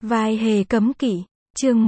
Vai hề cấm kỵ, chương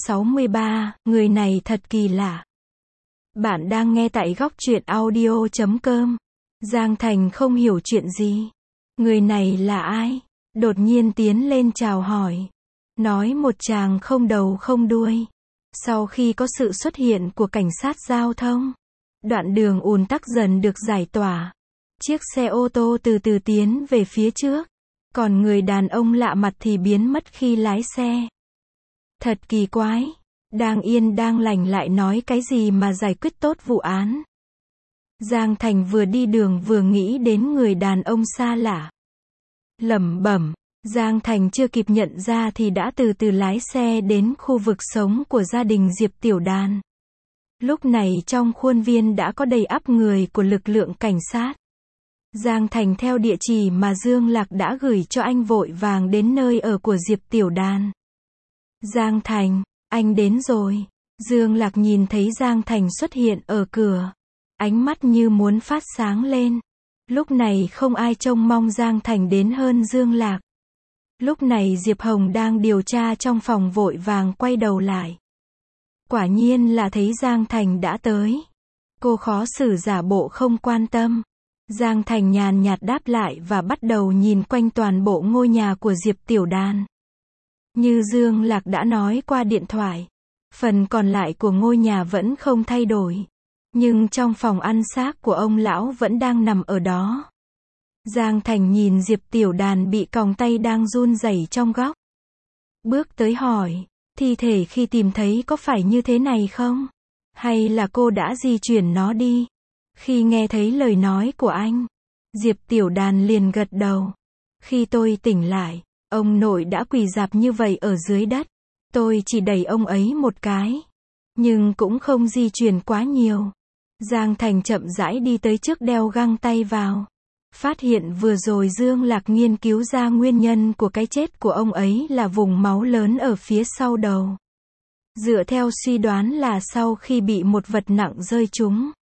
163, người này thật kỳ lạ. Bạn đang nghe tại góc truyện audio.com. Giang Thành không hiểu chuyện gì. Người này là ai? Đột nhiên tiến lên chào hỏi. Nói một chàng không đầu không đuôi. Sau khi có sự xuất hiện của cảnh sát giao thông, đoạn đường ùn tắc dần được giải tỏa. Chiếc xe ô tô từ từ tiến về phía trước. Còn người đàn ông lạ mặt thì biến mất khi lái xe. Thật kỳ quái. Đang yên đang lành lại nói cái gì mà giải quyết tốt vụ án. Giang Thành vừa đi đường vừa nghĩ đến người đàn ông xa lạ. Lẩm bẩm, Giang Thành chưa kịp nhận ra thì đã từ từ lái xe đến khu vực sống của gia đình Diệp Tiểu Đàn. Lúc này trong khuôn viên đã có đầy ắp người của lực lượng cảnh sát. Giang Thành theo địa chỉ mà Dương Lạc đã gửi cho anh vội vàng đến nơi ở của Diệp Tiểu Đàn. Giang Thành, anh đến rồi. Dương Lạc nhìn thấy Giang Thành xuất hiện ở cửa. Ánh mắt như muốn phát sáng lên. Lúc này không ai trông mong Giang Thành đến hơn Dương Lạc. Lúc này Diệp Hồng đang điều tra trong phòng vội vàng quay đầu lại. Quả nhiên là thấy Giang Thành đã tới. Cô khó xử giả bộ không quan tâm. Giang Thành nhàn nhạt đáp lại và bắt đầu nhìn quanh toàn bộ ngôi nhà của Diệp Tiểu Đàn. Như Dương Lạc đã nói qua điện thoại, phần còn lại của ngôi nhà vẫn không thay đổi. Nhưng trong phòng ăn xác của ông lão vẫn đang nằm ở đó. Giang Thành nhìn Diệp Tiểu Đàn bị còng tay đang run rẩy trong góc. Bước tới hỏi, thi thể khi tìm thấy có phải như thế này không? Hay là cô đã di chuyển nó đi? Khi nghe thấy lời nói của anh, Diệp Tiểu Đàn liền gật đầu. Khi tôi tỉnh lại, ông nội đã quỳ rạp như vậy ở dưới đất. Tôi chỉ đẩy ông ấy một cái. Nhưng cũng không di chuyển quá nhiều. Giang Thành chậm rãi đi tới trước đeo găng tay vào. Phát hiện vừa rồi Dương Lạc nghiên cứu ra nguyên nhân của cái chết của ông ấy là vùng máu lớn ở phía sau đầu. Dựa theo suy đoán là sau khi bị một vật nặng rơi trúng.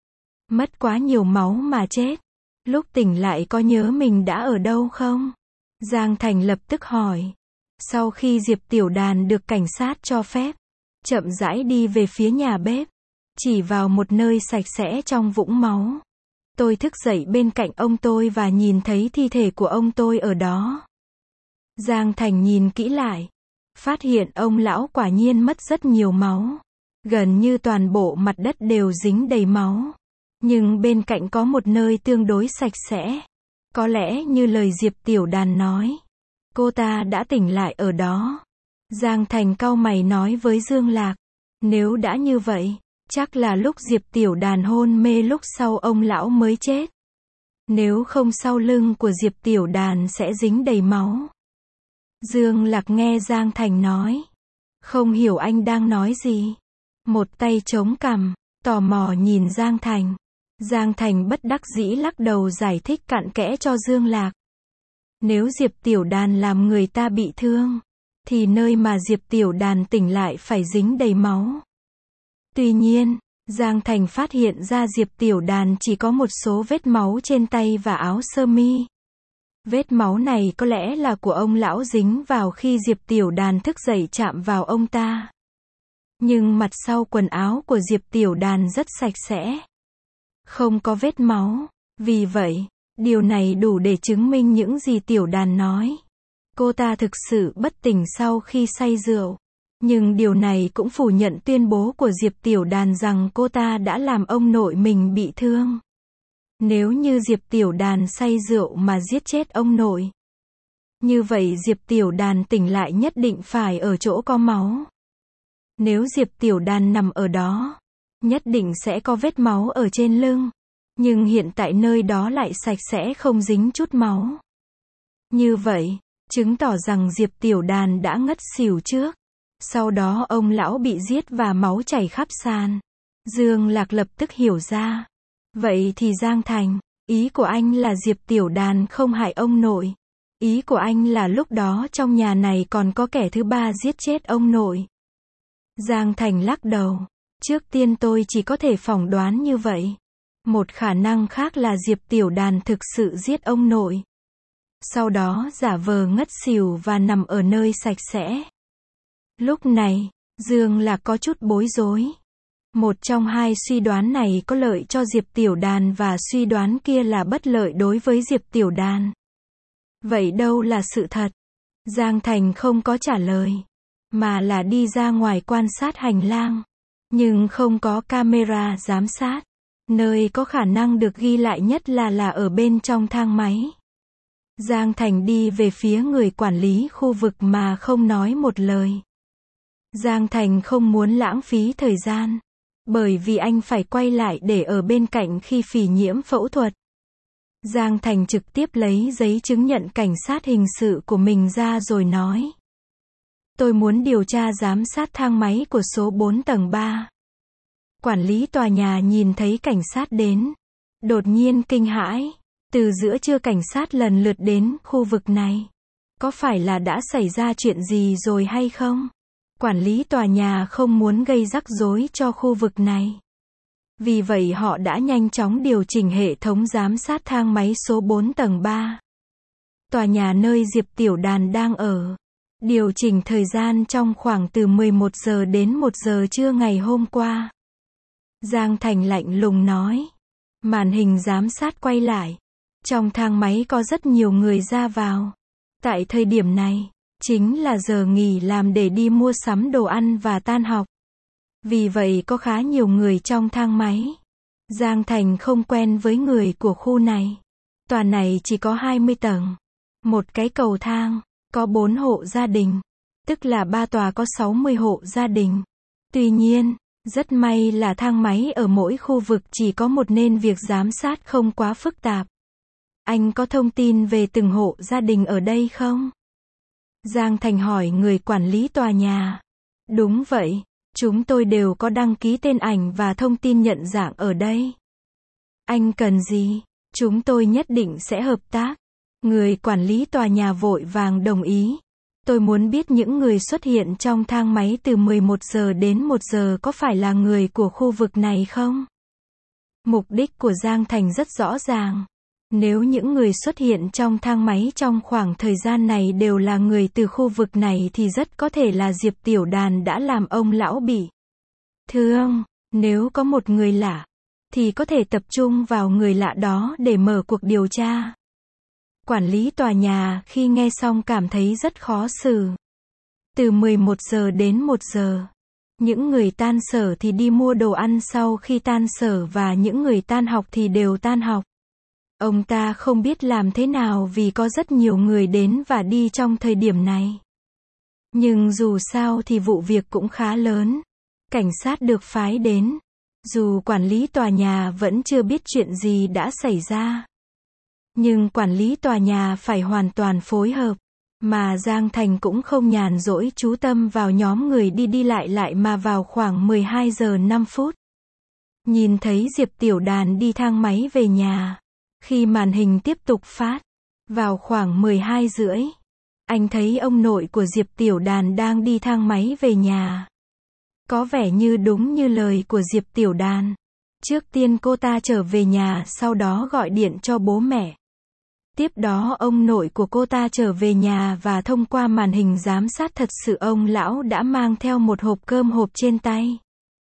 Mất quá nhiều máu mà chết. Lúc tỉnh lại có nhớ mình đã ở đâu không? Giang Thành lập tức hỏi. Sau khi Diệp Tiểu Đàn được cảnh sát cho phép, chậm rãi đi về phía nhà bếp, chỉ vào một nơi sạch sẽ trong vũng máu. Tôi thức dậy bên cạnh ông tôi và nhìn thấy thi thể của ông tôi ở đó. Giang Thành nhìn kỹ lại, phát hiện ông lão quả nhiên mất rất nhiều máu. Gần như toàn bộ mặt đất đều dính đầy máu. Nhưng bên cạnh có một nơi tương đối sạch sẽ. Có lẽ như lời Diệp Tiểu Đàn nói, cô ta đã tỉnh lại ở đó. Giang Thành cau mày nói với Dương Lạc, nếu đã như vậy, chắc là lúc Diệp Tiểu Đàn hôn mê lúc sau ông lão mới chết. Nếu không sau lưng của Diệp Tiểu Đàn sẽ dính đầy máu. Dương Lạc nghe Giang Thành nói, không hiểu anh đang nói gì. Một tay chống cằm, tò mò nhìn Giang Thành. Giang Thành bất đắc dĩ lắc đầu giải thích cặn kẽ cho Dương Lạc. Nếu Diệp Tiểu Đàn làm người ta bị thương, thì nơi mà Diệp Tiểu Đàn tỉnh lại phải dính đầy máu. Tuy nhiên, Giang Thành phát hiện ra Diệp Tiểu Đàn chỉ có một số vết máu trên tay và áo sơ mi. Vết máu này có lẽ là của ông lão dính vào khi Diệp Tiểu Đàn thức dậy chạm vào ông ta. Nhưng mặt sau quần áo của Diệp Tiểu Đàn rất sạch sẽ. Không có vết máu. Vì vậy, điều này đủ để chứng minh những gì Tiểu Đàn nói. Cô ta thực sự bất tỉnh sau khi say rượu. Nhưng điều này cũng phủ nhận tuyên bố của Diệp Tiểu Đàn rằng cô ta đã làm ông nội mình bị thương. Nếu như Diệp Tiểu Đàn say rượu mà giết chết ông nội, như vậy Diệp Tiểu Đàn tỉnh lại nhất định phải ở chỗ có máu. Nếu Diệp Tiểu Đàn nằm ở đó, nhất định sẽ có vết máu ở trên lưng. Nhưng hiện tại nơi đó lại sạch sẽ không dính chút máu. Như vậy, chứng tỏ rằng Diệp Tiểu Đàn đã ngất xỉu trước. Sau đó ông lão bị giết và máu chảy khắp sàn. Dương Lạc lập tức hiểu ra. Vậy thì Giang Thành, ý của anh là Diệp Tiểu Đàn không hại ông nội. Ý của anh là lúc đó trong nhà này còn có kẻ thứ ba giết chết ông nội. Giang Thành lắc đầu. Trước tiên tôi chỉ có thể phỏng đoán như vậy. Một khả năng khác là Diệp Tiểu Đàn thực sự giết ông nội. sau đó giả vờ ngất xỉu và nằm ở nơi sạch sẽ. Lúc này, Dương Lạc có chút bối rối. Một trong hai suy đoán này có lợi cho Diệp Tiểu Đàn và suy đoán kia là bất lợi đối với Diệp Tiểu Đàn. Vậy đâu là sự thật? Giang Thành không có trả lời, mà là đi ra ngoài quan sát hành lang. Nhưng không có camera giám sát. Nơi có khả năng được ghi lại nhất là ở bên trong thang máy. Giang Thành đi về phía người quản lý khu vực mà không nói một lời. Giang Thành không muốn lãng phí thời gian, bởi vì anh phải quay lại để ở bên cạnh khi Phỉ Nhiễm phẫu thuật. Giang Thành trực tiếp lấy giấy chứng nhận cảnh sát hình sự của mình ra rồi nói. Tôi muốn điều tra giám sát thang máy của số 4 tầng 3. Quản lý tòa nhà nhìn thấy cảnh sát đến, đột nhiên kinh hãi. Từ giữa trưa cảnh sát lần lượt đến khu vực này. Có phải là đã xảy ra chuyện gì rồi hay không? Quản lý tòa nhà không muốn gây rắc rối cho khu vực này. Vì vậy họ đã nhanh chóng điều chỉnh hệ thống giám sát thang máy số 4 tầng 3. Tòa nhà nơi Diệp Tiểu Đàn đang ở. Điều chỉnh thời gian trong khoảng từ 11 giờ đến 1 giờ trưa ngày hôm qua. Giang Thành lạnh lùng nói. Màn hình giám sát quay lại. Trong thang máy có rất nhiều người ra vào. Tại thời điểm này, chính là giờ nghỉ làm để đi mua sắm đồ ăn và tan học. Vì vậy có khá nhiều người trong thang máy. Giang Thành không quen với người của khu này. Tòa này chỉ có 20 tầng. Một cái cầu thang, có 4 hộ gia đình. Tức là 3 tòa có 60 hộ gia đình. Tuy nhiên, rất may là thang máy ở mỗi khu vực chỉ có một nên việc giám sát không quá phức tạp. Anh có thông tin về từng hộ gia đình ở đây không? Giang Thành hỏi người quản lý tòa nhà. Đúng vậy, chúng tôi đều có đăng ký tên ảnh và thông tin nhận dạng ở đây. Anh cần gì? Chúng tôi nhất định sẽ hợp tác. Người quản lý tòa nhà vội vàng đồng ý. Tôi muốn biết những người xuất hiện trong thang máy từ 11 giờ đến 1 giờ có phải là người của khu vực này không? Mục đích của Giang Thành rất rõ ràng. Nếu những người xuất hiện trong thang máy trong khoảng thời gian này đều là người từ khu vực này thì rất có thể là Diệp Tiểu Đàn đã làm ông lão bị thương. Nếu có một người lạ, thì có thể tập trung vào người lạ đó để mở cuộc điều tra. Quản lý tòa nhà khi nghe xong cảm thấy rất khó xử. Từ 11 giờ đến 1 giờ. Những người tan sở thì đi mua đồ ăn sau khi tan sở và những người tan học thì đều tan học. Ông ta không biết làm thế nào vì có rất nhiều người đến và đi trong thời điểm này. Nhưng dù sao thì vụ việc cũng khá lớn. Cảnh sát được phái đến. Dù quản lý tòa nhà vẫn chưa biết chuyện gì đã xảy ra. Nhưng quản lý tòa nhà phải hoàn toàn phối hợp. Mà Giang Thành cũng không nhàn rỗi chú tâm vào nhóm người đi lại mà vào khoảng 12 giờ 5 phút. Nhìn thấy Diệp Tiểu Đàn đi thang máy về nhà. Khi màn hình tiếp tục phát, vào khoảng 12 rưỡi, anh thấy ông nội của Diệp Tiểu Đàn đang đi thang máy về nhà. Có vẻ như đúng như lời của Diệp Tiểu Đàn. Trước tiên cô ta trở về nhà, sau đó gọi điện cho bố mẹ. Tiếp đó ông nội của cô ta trở về nhà và thông qua màn hình giám sát thật sự ông lão đã mang theo một hộp cơm hộp trên tay.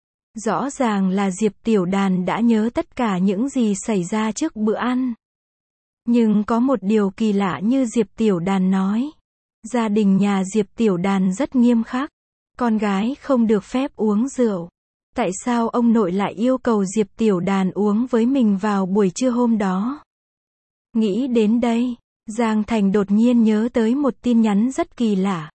Rõ ràng là Diệp Tiểu Đàn đã nhớ tất cả những gì xảy ra trước bữa ăn. Nhưng có một điều kỳ lạ như Diệp Tiểu Đàn nói. Gia đình nhà Diệp Tiểu Đàn rất nghiêm khắc. Con gái không được phép uống rượu. Tại sao ông nội lại yêu cầu Diệp Tiểu Đàn uống với mình vào buổi trưa hôm đó? Nghĩ đến đây, Giang Thành đột nhiên nhớ tới một tin nhắn rất kỳ lạ.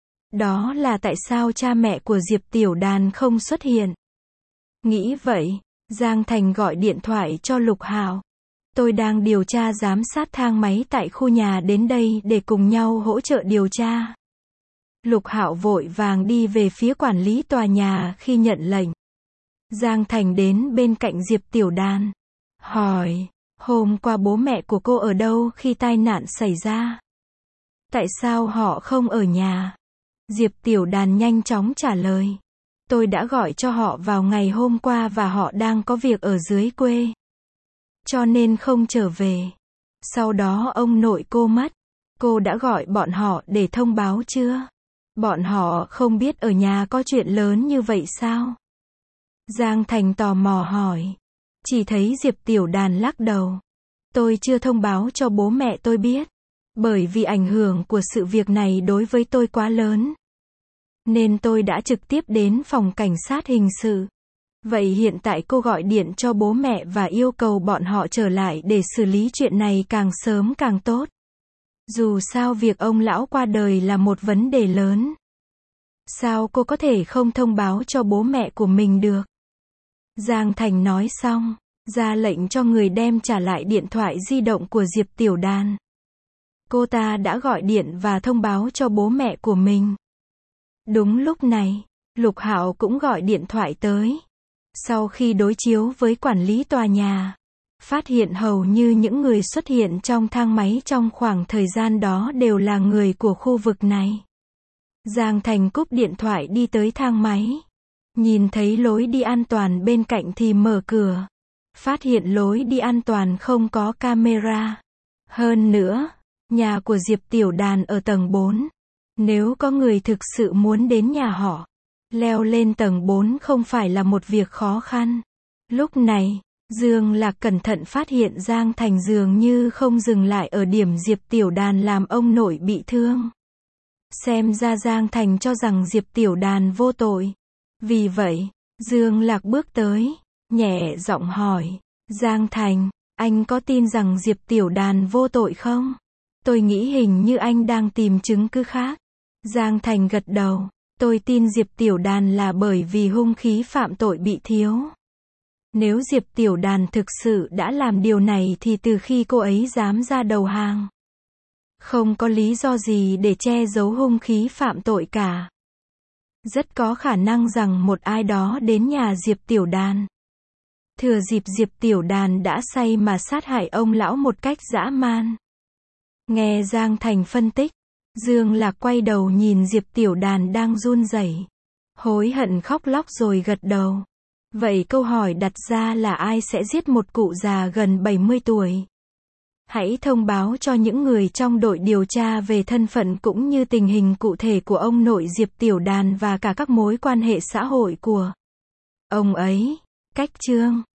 Đó là tại sao cha mẹ của Diệp Tiểu Đàn không xuất hiện. Nghĩ vậy, Giang Thành gọi điện thoại cho Lục Hạo. Tôi đang điều tra giám sát thang máy tại khu nhà, đến đây để cùng nhau hỗ trợ điều tra. Lục Hạo vội vàng đi về phía quản lý tòa nhà khi nhận lệnh. Giang Thành đến bên cạnh Diệp Tiểu Đàn. Hỏi, hôm qua bố mẹ của cô ở đâu khi tai nạn xảy ra? Tại sao họ không ở nhà? Diệp Tiểu Đàn nhanh chóng trả lời. Tôi đã gọi cho họ vào ngày hôm qua và họ đang có việc ở dưới quê. Cho nên không trở về. Sau đó ông nội cô mất. Cô đã gọi bọn họ để thông báo chưa? Bọn họ không biết ở nhà có chuyện lớn như vậy sao? Giang Thành tò mò hỏi. Chỉ thấy Diệp Tiểu Đàn lắc đầu. Tôi chưa thông báo cho bố mẹ tôi biết. Bởi vì ảnh hưởng của sự việc này đối với tôi quá lớn. Nên tôi đã trực tiếp đến phòng cảnh sát hình sự. Vậy hiện tại cô gọi điện cho bố mẹ và yêu cầu bọn họ trở lại để xử lý chuyện này càng sớm càng tốt. Dù sao việc ông lão qua đời là một vấn đề lớn. Sao cô có thể không thông báo cho bố mẹ của mình được? Giang Thành nói xong, ra lệnh cho người đem trả lại điện thoại di động của Diệp Tiểu Đàn. Cô ta đã gọi điện và thông báo cho bố mẹ của mình. Đúng lúc này, Lục Hạo cũng gọi điện thoại tới. Sau khi đối chiếu với quản lý tòa nhà, phát hiện hầu như những người xuất hiện trong thang máy trong khoảng thời gian đó đều là người của khu vực này. Giang Thành cúp điện thoại đi tới thang máy. Nhìn thấy lối đi an toàn bên cạnh thì mở cửa. Phát hiện lối đi an toàn không có camera. Hơn nữa, nhà của Diệp Tiểu Đàn ở tầng 4. Nếu có người thực sự muốn đến nhà họ, leo lên tầng 4 không phải là một việc khó khăn. Lúc này, Dương Lạc cẩn thận phát hiện Giang Thành dường như không dừng lại ở điểm Diệp Tiểu Đàn làm ông nội bị thương. Xem ra Giang Thành cho rằng Diệp Tiểu Đàn vô tội. Vì vậy, Dương Lạc bước tới, nhẹ giọng hỏi, Giang Thành, anh có tin rằng Diệp Tiểu Đàn vô tội không? Tôi nghĩ hình như anh đang tìm chứng cứ khác. Giang Thành gật đầu, tôi tin Diệp Tiểu Đàn là bởi vì hung khí phạm tội bị thiếu. Nếu Diệp Tiểu Đàn thực sự đã làm điều này thì từ khi cô ấy dám ra đầu hàng, không có lý do gì để che giấu hung khí phạm tội cả. Rất có khả năng rằng một ai đó đến nhà Diệp Tiểu Đàn. Thừa dịp Diệp Tiểu Đàn đã say mà sát hại ông lão một cách dã man. Nghe Giang Thành phân tích, Dương Lạc quay đầu nhìn Diệp Tiểu Đàn đang run rẩy, hối hận khóc lóc rồi gật đầu. Vậy câu hỏi đặt ra là ai sẽ giết một cụ già gần 70 tuổi? Hãy thông báo cho những người trong đội điều tra về thân phận cũng như tình hình cụ thể của ông nội Diệp Tiểu Đàn và cả các mối quan hệ xã hội của ông ấy. Cách chương